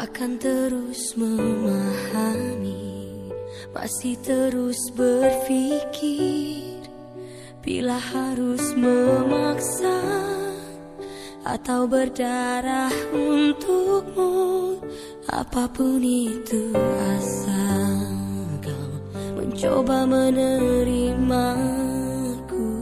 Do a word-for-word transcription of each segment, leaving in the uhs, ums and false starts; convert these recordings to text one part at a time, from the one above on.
Takkan terus memahami, masih terus berpikir, bila harus memaksa atau berdarah untukmu. Apapun itu asal kau mencoba menerimaku,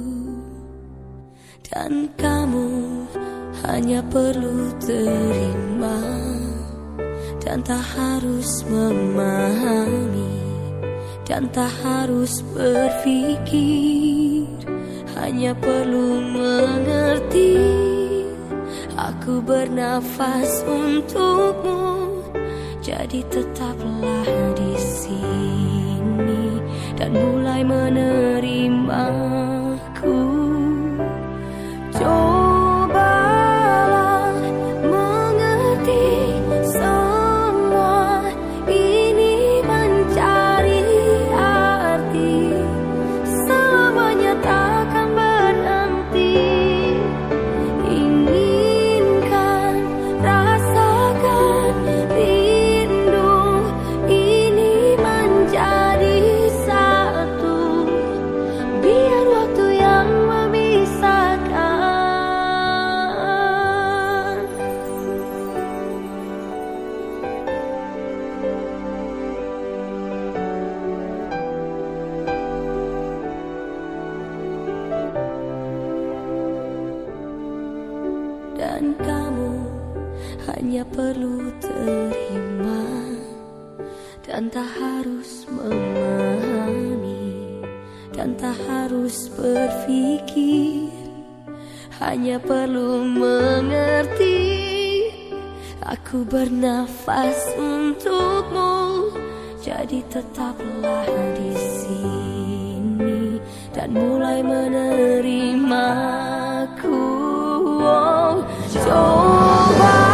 dan kamu hanya perlu terima dan tak harus memahami, dan tak harus berpikir, hanya perlu mengerti. Aku bernafas untukmu, jadi tetaplah di sini dan mulai menerimaku. Cobalah mengerti, semua ini mencari arti, selamanya takkan berhenti. Inginkan, rasakan, rindu ini menjadi satu, biar waktu yang memisahkan. Dan kamu hanya perlu terima dan tak harus memahami, dan tak harus berpikir, hanya perlu mengerti. Aku bernafas untukmu, jadi tetaplah di sini dan mulai menerimaku. Oh, coba